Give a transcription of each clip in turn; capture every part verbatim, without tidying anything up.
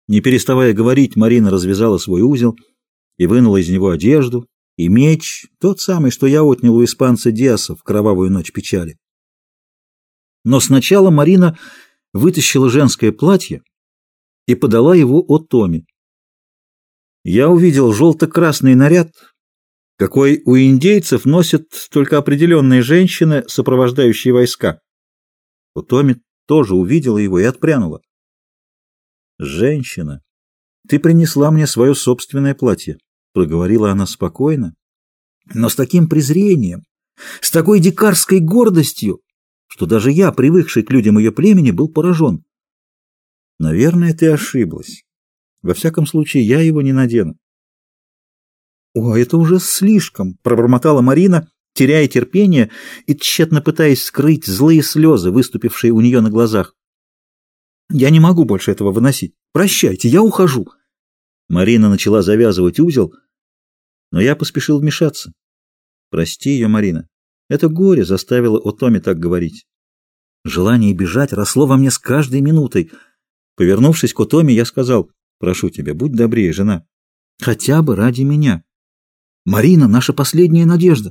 Не переставая говорить, Марина развязала свой узел и вынула из него одежду и меч, тот самый, что я отнял у испанца Диаса в кровавую ночь печали. Но сначала Марина вытащила женское платье и подала его Отоми. Я увидел желто-красный наряд, какой у индейцев носят только определенные женщины, сопровождающие войска. Отоми тоже увидела его и отпрянула. «Женщина, ты принесла мне свое собственное платье», — проговорила она спокойно, но с таким презрением, с такой дикарской гордостью, что даже я, привыкший к людям ее племени, был поражен. «Наверное, ты ошиблась. Во всяком случае, я его не надену». «О, это уже слишком!» — пробормотала Марина, теряя терпение и тщетно пытаясь скрыть злые слезы, выступившие у нее на глазах. «Я не могу больше этого выносить. Прощайте, я ухожу». Марина начала завязывать узел, но я поспешил вмешаться. «Прости ее, Марина. Это горе заставило Отоми так говорить». Желание бежать росло во мне с каждой минутой. Повернувшись к Отоми, я сказал: «Прошу тебя, будь добрее, жена. Хотя бы ради меня. Марина — наша последняя надежда».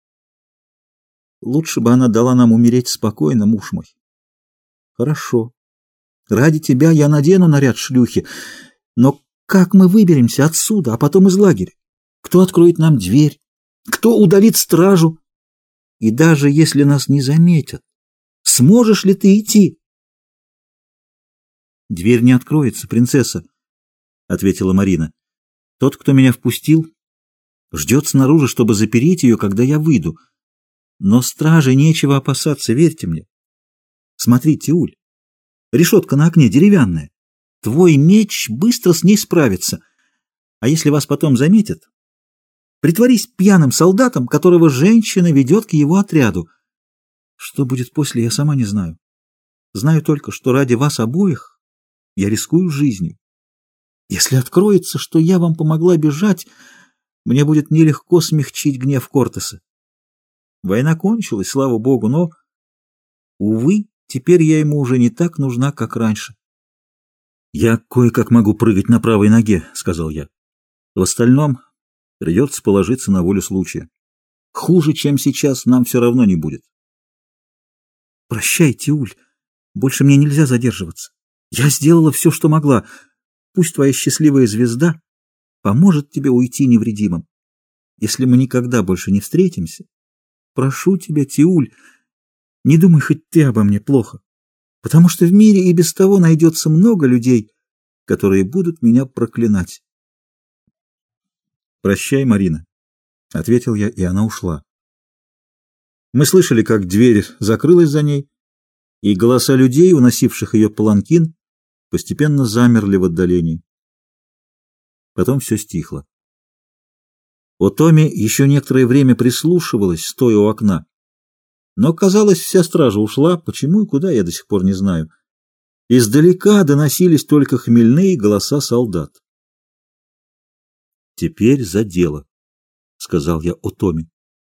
«Лучше бы она дала нам умереть спокойно, муж мой». «Хорошо. Ради тебя я надену наряд шлюхи. Но как мы выберемся отсюда, а потом из лагеря? Кто откроет нам дверь? Кто удалит стражу? И даже если нас не заметят, сможешь ли ты идти?» «Дверь не откроется, принцесса», — ответила Марина. «Тот, кто меня впустил, ждет снаружи, чтобы запереть ее, когда я выйду. Но страже нечего опасаться, верьте мне. Смотри, Тиуль, решетка на окне деревянная. Твой меч быстро с ней справится. А если вас потом заметят, притворись пьяным солдатом, которого женщина ведет к его отряду. Что будет после, я сама не знаю. Знаю только, что ради вас обоих я рискую жизнью. Если откроется, что я вам помогла бежать, мне будет нелегко смягчить гнев Кортеса. Война кончилась, слава богу, но, увы, теперь я ему уже не так нужна, как раньше». «Я кое-как могу прыгать на правой ноге», — сказал я. «В остальном придется положиться на волю случая. Хуже, чем сейчас, нам все равно не будет». «Прощай, Тиуль, больше мне нельзя задерживаться. Я сделала все, что могла. Пусть твоя счастливая звезда поможет тебе уйти невредимым. Если мы никогда больше не встретимся, прошу тебя, Тиуль, не думай хоть ты обо мне плохо, потому что в мире и без того найдется много людей, которые будут меня проклинать». «Прощай, Марина», — ответил я, и она ушла. Мы слышали, как дверь закрылась за ней, и голоса людей, уносивших ее паланкин, постепенно замерли в отдалении. Потом все стихло. Отоми еще некоторое время прислушивалась, стоя у окна. Но, казалось, вся стража ушла, почему и куда, я до сих пор не знаю. Издалека доносились только хмельные голоса солдат. «Теперь за дело», — сказал я Отоми.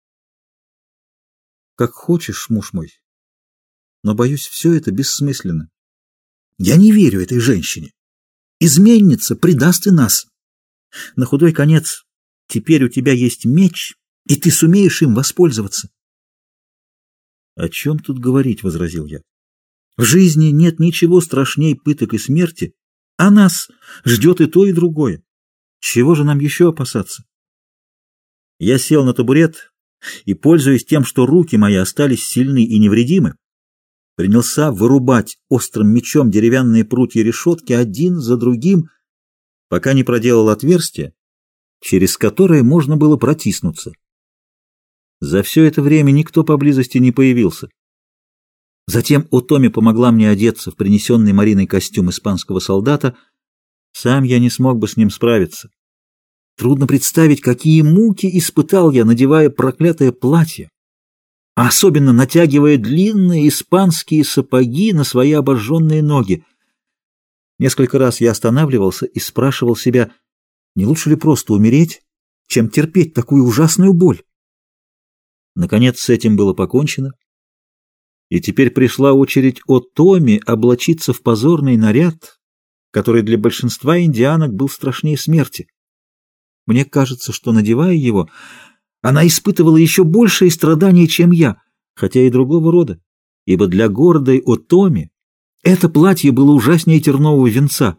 «Как хочешь, муж мой, но, боюсь, все это бессмысленно. Я не верю этой женщине. Изменница предаст и нас. На худой конец, теперь у тебя есть меч, и ты сумеешь им воспользоваться». «О чем тут говорить?» — возразил я. «В жизни нет ничего страшней пыток и смерти, а нас ждет и то, и другое. Чего же нам еще опасаться?» Я сел на табурет и, пользуясь тем, что руки мои остались сильны и невредимы, принялся вырубать острым мечом деревянные прутья решетки один за другим, пока не проделал отверстие, через которое можно было протиснуться. За все это время никто поблизости не появился. Затем Отоми помогла мне одеться в принесенный Мариной костюм испанского солдата. Сам я не смог бы с ним справиться. Трудно представить, какие муки испытал я, надевая проклятое платье, а особенно натягивая длинные испанские сапоги на свои обожженные ноги. Несколько раз я останавливался и спрашивал себя, не лучше ли просто умереть, чем терпеть такую ужасную боль. Наконец с этим было покончено, и теперь пришла очередь Отоми облачиться в позорный наряд, который для большинства индианок был страшнее смерти. Мне кажется, что, надевая его, она испытывала еще большие страдания, чем я, хотя и другого рода, ибо для гордой Отоми это платье было ужаснее тернового венца.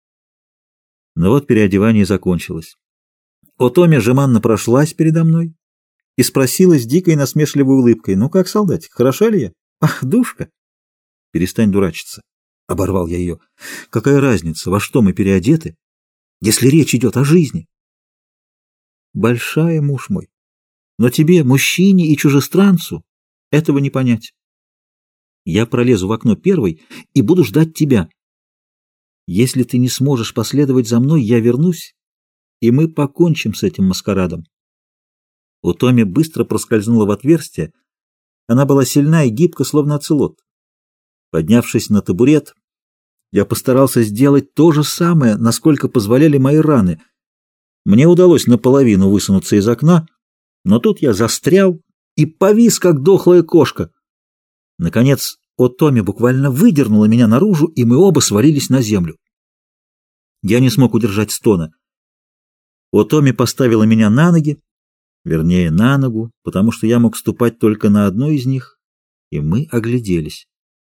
Но вот переодевание закончилось. Отоми жеманно прошлась передо мной и спросила с дикой насмешливой улыбкой: «Ну как, солдатик, хороша ли я? Ах, душка!» «Перестань дурачиться», — оборвал я ее. «Какая разница, во что мы переодеты, если речь идет о жизни?» «Большая, муж мой, но тебе, мужчине и чужестранцу, этого не понять. Я пролезу в окно первой и буду ждать тебя. Если ты не сможешь последовать за мной, я вернусь, и мы покончим с этим маскарадом». Отоми быстро проскользнула в отверстие. Она была сильна и гибка, словно оцелот. Поднявшись на табурет, я постарался сделать то же самое, насколько позволяли мои раны. Мне удалось наполовину высунуться из окна, но тут я застрял и повис, как дохлая кошка. Наконец, Отоми буквально выдернула меня наружу, и мы оба свалились на землю. Я не смог удержать стона. Отоми поставила меня на ноги, вернее, на ногу, потому что я мог ступать только на одной из них, и мы огляделись.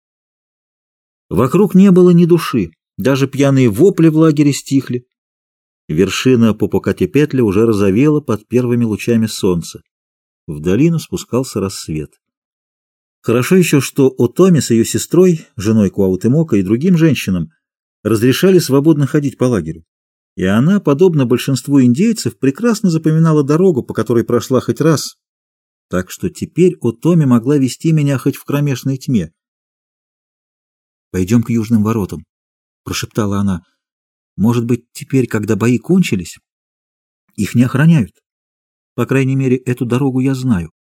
Вокруг не было ни души, даже пьяные вопли в лагере стихли. Вершина Попокатепетля уже розовела под первыми лучами солнца. В долину спускался рассвет. Хорошо еще, что Отоми с ее сестрой, женой Куаутемока и другим женщинам разрешали свободно ходить по лагерю. И она, подобно большинству индейцев, прекрасно запоминала дорогу, по которой прошла хоть раз. Так что теперь Отоми могла вести меня хоть в кромешной тьме. «Пойдем к южным воротам», — прошептала она. «Может быть, теперь, когда бои кончились, их не охраняют. По крайней мере, эту дорогу я знаю».